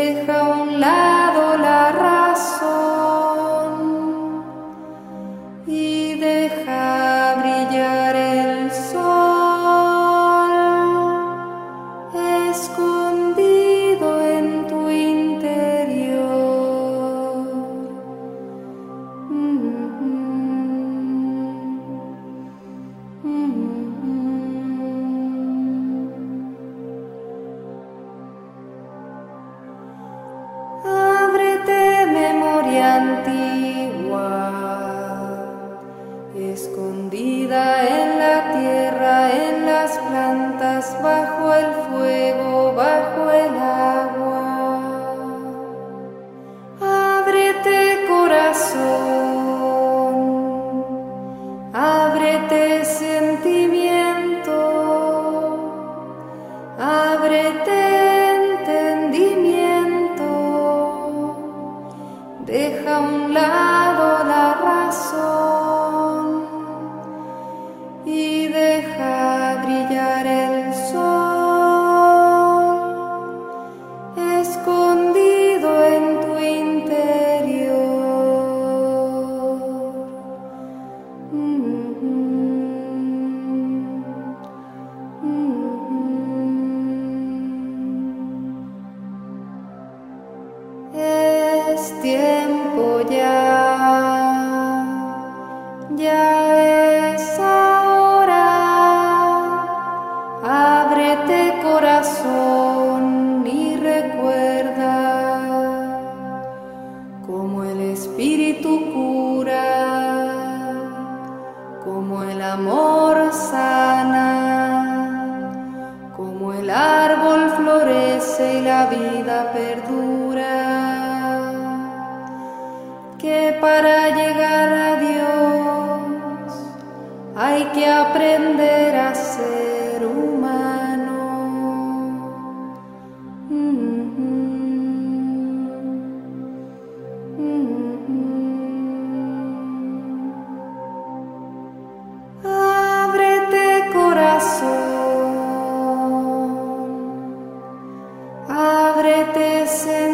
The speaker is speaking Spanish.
Deja a un lado la razón y deja brillar el sol escondido en tu interior. Ábrete, memoria antigua, escondida en la tierra, en las plantas, bajo el fuego, bajo el agua. Ábrete, corazón, ábrete, sentimiento, ábrete, entendimiento. Deja a un lado la razón y deja brillar el sol escondido en tu interior. Es tiempo ya es ahora. Ábrete, corazón, y recuerda cómo el Espíritu cura, cómo el amor sana, cómo el árbol florece y la vida perdura. Que para llegar a Dios hay que aprender a ser humano. Ábrete, corazón, ábrete, sentimiento.